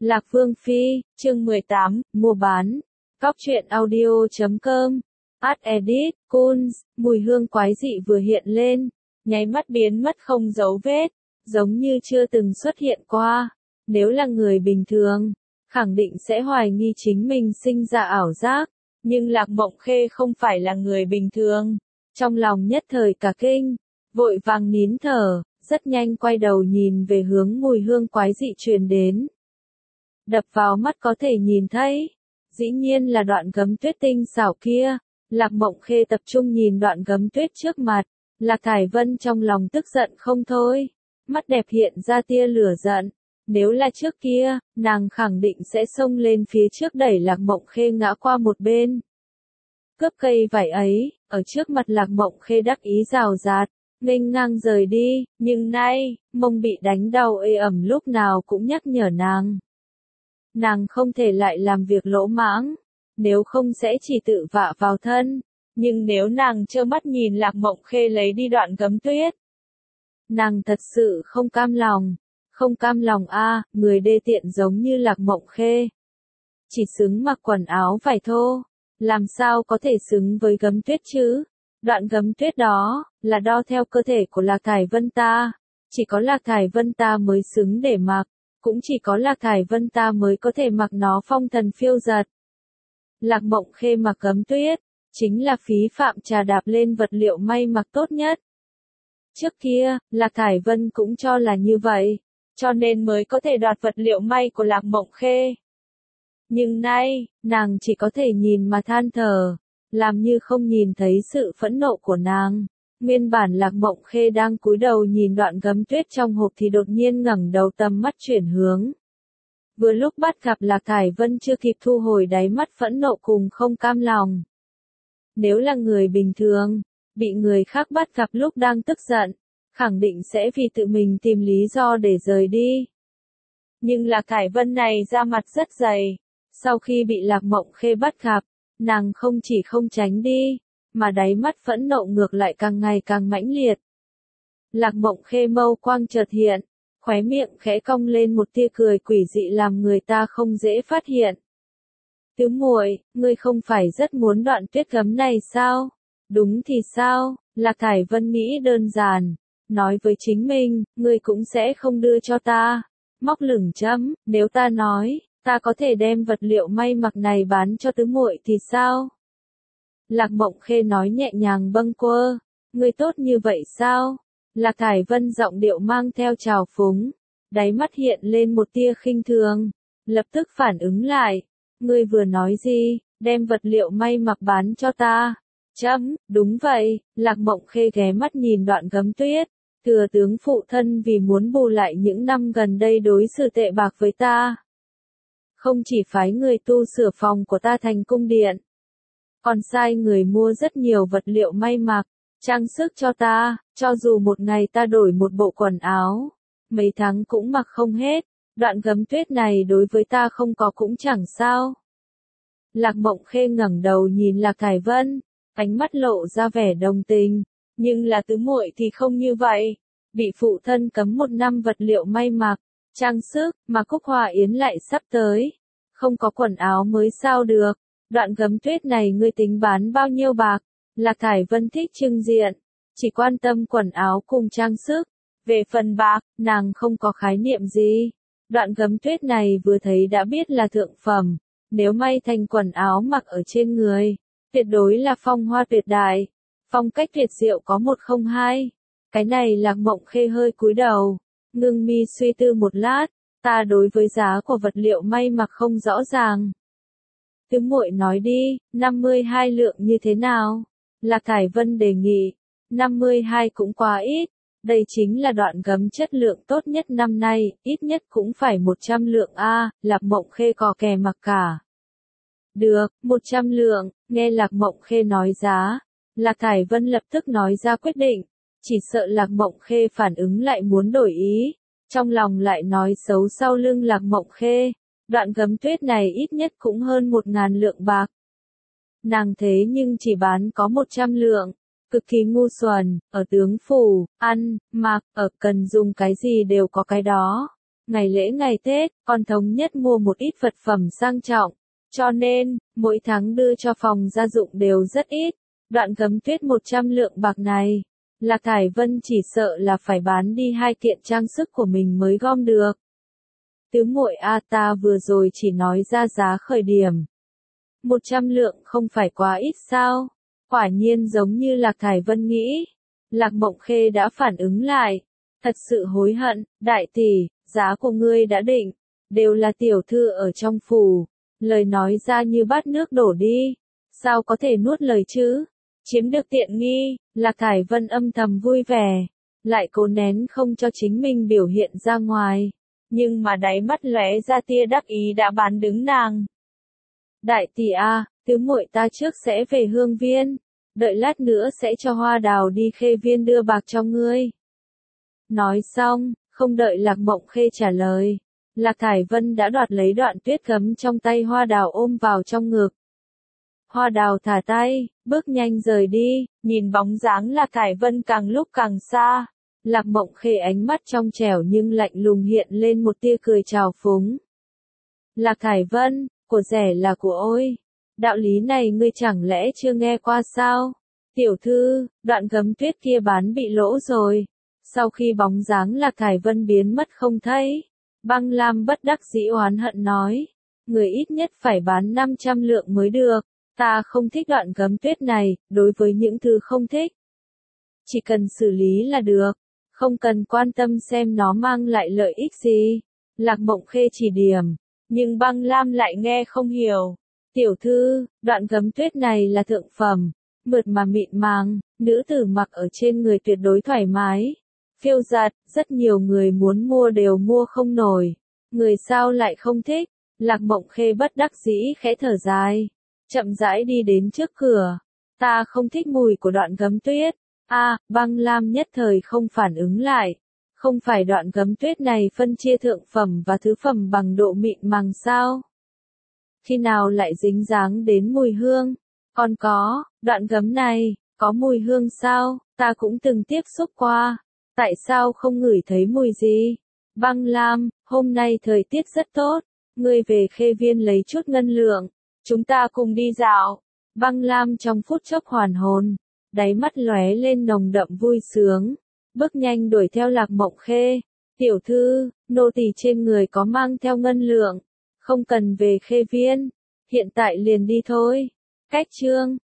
Lạc Vương Phi, chương 18, mua bán. Góc truyện audio.com. Ad edit, Kunz, mùi hương quái dị vừa hiện lên, nháy mắt biến mất không dấu vết, giống như chưa từng xuất hiện qua. Nếu là người bình thường, khẳng định sẽ hoài nghi chính mình sinh ra ảo giác, nhưng Lạc Mộng Khê không phải là người bình thường. Trong lòng nhất thời cả kinh, vội vàng nín thở, rất nhanh quay đầu nhìn về hướng mùi hương quái dị truyền đến. Đập vào mắt có thể nhìn thấy, dĩ nhiên là đoạn gấm tuyết tinh xảo kia. Lạc Mộng Khê tập trung nhìn đoạn gấm tuyết trước mặt, Lạc Thải Vân trong lòng tức giận không thôi, mắt đẹp hiện ra tia lửa giận. Nếu là trước kia, nàng khẳng định sẽ xông lên phía trước đẩy Lạc Mộng Khê ngã qua một bên. Cướp cây vải ấy, ở trước mặt Lạc Mộng Khê đắc ý rào rạt, nghênh ngang rời đi, nhưng nay, mông bị đánh đau ê ẩm lúc nào cũng nhắc nhở nàng. Nàng không thể lại làm việc lỗ mãng, nếu không sẽ chỉ tự vạ vào thân, nhưng nếu nàng trơ mắt nhìn Lạc Mộng Khê lấy đi đoạn gấm tuyết, nàng thật sự không cam lòng a, người đê tiện giống như Lạc Mộng Khê. Chỉ xứng mặc quần áo vải thô, làm sao có thể xứng với gấm tuyết chứ? Đoạn gấm tuyết đó, là đo theo cơ thể của Lạc Thải Vân ta, chỉ có Lạc Thải Vân ta mới xứng để mặc, cũng chỉ có Lạc Thải Vân ta mới có thể mặc nó phong thần phiêu dật. Lạc Mộng Khê mặc gấm tuyết, chính là phí phạm trà đạp lên vật liệu may mặc tốt nhất. Trước kia, Lạc Thải Vân cũng cho là như vậy, cho nên mới có thể đoạt vật liệu may của Lạc Mộng Khê. Nhưng nay, nàng chỉ có thể nhìn mà than thở, làm như không nhìn thấy sự phẫn nộ của nàng. Nguyên bản Lạc Mộng Khê đang cúi đầu nhìn đoạn gấm tuyết trong hộp thì đột nhiên ngẩng đầu tầm mắt chuyển hướng. Vừa lúc bắt gặp Lạc Thải Vân chưa kịp thu hồi đáy mắt phẫn nộ cùng không cam lòng. Nếu là người bình thường, bị người khác bắt gặp lúc đang tức giận, khẳng định sẽ vì tự mình tìm lý do để rời đi. Nhưng Lạc Thải Vân này da mặt rất dày, sau khi bị Lạc Mộng Khê bắt gặp, nàng không chỉ không tránh đi, mà đáy mắt phẫn nộ ngược lại càng ngày càng mãnh liệt. Lạc Mộng Khê mâu quang chợt hiện, khóe miệng khẽ cong lên một tia cười quỷ dị làm người ta không dễ phát hiện. Tứ muội, ngươi không phải rất muốn đoạn tuyết gấm này sao? Đúng thì sao? Lạc Thải Vân nghĩ đơn giản, nói với chính mình, ngươi cũng sẽ không đưa cho ta. Móc lửng chấm, nếu ta nói, ta có thể đem vật liệu may mặc này bán cho tứ muội thì sao? Lạc Mộng Khê nói nhẹ nhàng bâng quơ, ngươi tốt như vậy sao? Lạc Thải Vân giọng điệu mang theo trào phúng, đáy mắt hiện lên một tia khinh thường, lập tức phản ứng lại, ngươi vừa nói gì, đem vật liệu may mặc bán cho ta? Chấm, đúng vậy. Lạc Mộng Khê ghé mắt nhìn đoạn gấm tuyết, thừa tướng phụ thân vì muốn bù lại những năm gần đây đối xử tệ bạc với ta, không chỉ phái người tu sửa phòng của ta thành cung điện, còn sai người mua rất nhiều vật liệu may mặc, trang sức cho ta, cho dù một ngày ta đổi một bộ quần áo, mấy tháng cũng mặc không hết, đoạn gấm tuyết này đối với ta không có cũng chẳng sao. Lạc Mộng Khê ngẩng đầu nhìn Lạc Thải Vân, ánh mắt lộ ra vẻ đồng tình, nhưng là tứ muội thì không như vậy, bị phụ thân cấm 1 năm vật liệu may mặc, trang sức, mà Cúc Hoa Yến lại sắp tới, không có quần áo mới sao được, đoạn gấm tuyết này ngươi tính bán bao nhiêu bạc? Lạc Thải Vân thích trưng diện, chỉ quan tâm quần áo cùng trang sức, về phần bạc, nàng không có khái niệm gì. Đoạn gấm tuyết này vừa thấy đã biết là thượng phẩm, nếu may thành quần áo mặc ở trên người, tuyệt đối là phong hoa tuyệt đại, phong cách tuyệt diệu có 102. Cái này Lạc Mộng Khê hơi cúi đầu, ngưng mi suy tư một lát, ta đối với giá của vật liệu may mặc không rõ ràng. Tứ muội nói đi, 52 lượng như thế nào? Lạc Thải Vân đề nghị, 52 cũng quá ít, đây chính là đoạn gấm chất lượng tốt nhất năm nay, ít nhất cũng phải 100 lượng a. Lạc Mộng Khê cò kè mặc cả. Được, 100 lượng, nghe Lạc Mộng Khê nói giá, Lạc Thải Vân lập tức nói ra quyết định, chỉ sợ Lạc Mộng Khê phản ứng lại muốn đổi ý, trong lòng lại nói xấu sau lưng Lạc Mộng Khê, đoạn gấm tuyết này ít nhất cũng hơn 1000 lượng bạc. Nàng thế nhưng chỉ bán có 100 lượng, cực kỳ ngu xuẩn, ở tướng phủ, ăn, mặc, ở cần dùng cái gì đều có cái đó. Ngày lễ ngày Tết, con thống nhất mua một ít vật phẩm sang trọng, cho nên, mỗi tháng đưa cho phòng gia dụng đều rất ít. Đoạn Gấm Tuyết 100 lượng bạc này, Lạc Thải Vân chỉ sợ là phải bán đi 2 kiện trang sức của mình mới gom được. Tứ muội a, ta vừa rồi chỉ nói ra giá khởi điểm. 100 lượng không phải quá ít sao? Quả nhiên giống như Lạc Thải Vân nghĩ. Lạc Mộng Khê đã phản ứng lại. Thật sự hối hận, đại tỷ, giá của ngươi đã định. Đều là tiểu thư ở trong phủ. Lời nói ra như bát nước đổ đi. Sao có thể nuốt lời chứ? Chiếm được tiện nghi, Lạc Thải Vân âm thầm vui vẻ. Lại cố nén không cho chính mình biểu hiện ra ngoài. Nhưng mà đáy mắt lóe ra tia đắc ý đã bán đứng nàng. Đại tỷ a, tứ muội ta trước sẽ về Hương Viên. Đợi lát nữa sẽ cho Hoa Đào đi Khê Viên đưa bạc cho ngươi. Nói xong, không đợi Lạc Mộng Khê trả lời. Lạc Thải Vân đã đoạt lấy đoạn tuyết gấm trong tay Hoa Đào ôm vào trong ngực. Hoa Đào thả tay, bước nhanh rời đi, nhìn bóng dáng Lạc Thải Vân càng lúc càng xa. Lạc Mộng Khê ánh mắt trong trẻo nhưng lạnh lùng hiện lên một tia cười trào phúng. Lạc Thải Vân, của rẻ là của ôi. Đạo lý này ngươi chẳng lẽ chưa nghe qua sao? Tiểu thư, đoạn gấm tuyết kia bán bị lỗ rồi. Sau khi bóng dáng Lạc Thải Vân biến mất không thấy, Băng Lam bất đắc dĩ oán hận nói. Người ít nhất phải bán 500 lượng mới được. Ta không thích đoạn gấm tuyết này, đối với những thứ không thích. Chỉ cần xử lý là được. Không cần quan tâm xem nó mang lại lợi ích gì. Lạc Mộng Khê chỉ điểm. Nhưng Băng Lam lại nghe không hiểu. Tiểu thư, đoạn gấm tuyết này là thượng phẩm. Mượt mà mịn màng, nữ tử mặc ở trên người tuyệt đối thoải mái. Phiêu giật, rất nhiều người muốn mua đều mua không nổi. Người sao lại không thích? Lạc Mộng Khê bất đắc dĩ khẽ thở dài. Chậm rãi đi đến trước cửa. Ta không thích mùi của đoạn gấm tuyết. Băng Lam nhất thời không phản ứng lại. Không phải đoạn gấm tuyết này phân chia thượng phẩm và thứ phẩm bằng độ mịn màng sao? Khi nào lại dính dáng đến mùi hương? Còn có, đoạn gấm này, có mùi hương sao? Ta cũng từng tiếp xúc qua. Tại sao không ngửi thấy mùi gì? Băng Lam, hôm nay thời tiết rất tốt. Ngươi về Khê Viên lấy chút ngân lượng. Chúng ta cùng đi dạo. Băng Lam trong phút chốc hoàn hồn. Đáy mắt lóe lên nồng đậm vui sướng. Bước nhanh đuổi theo Lạc Mộng Khê. Tiểu thư, nô tỳ trên người có mang theo ngân lượng. Không cần về Khê Viên. Hiện tại liền đi thôi. Cách chương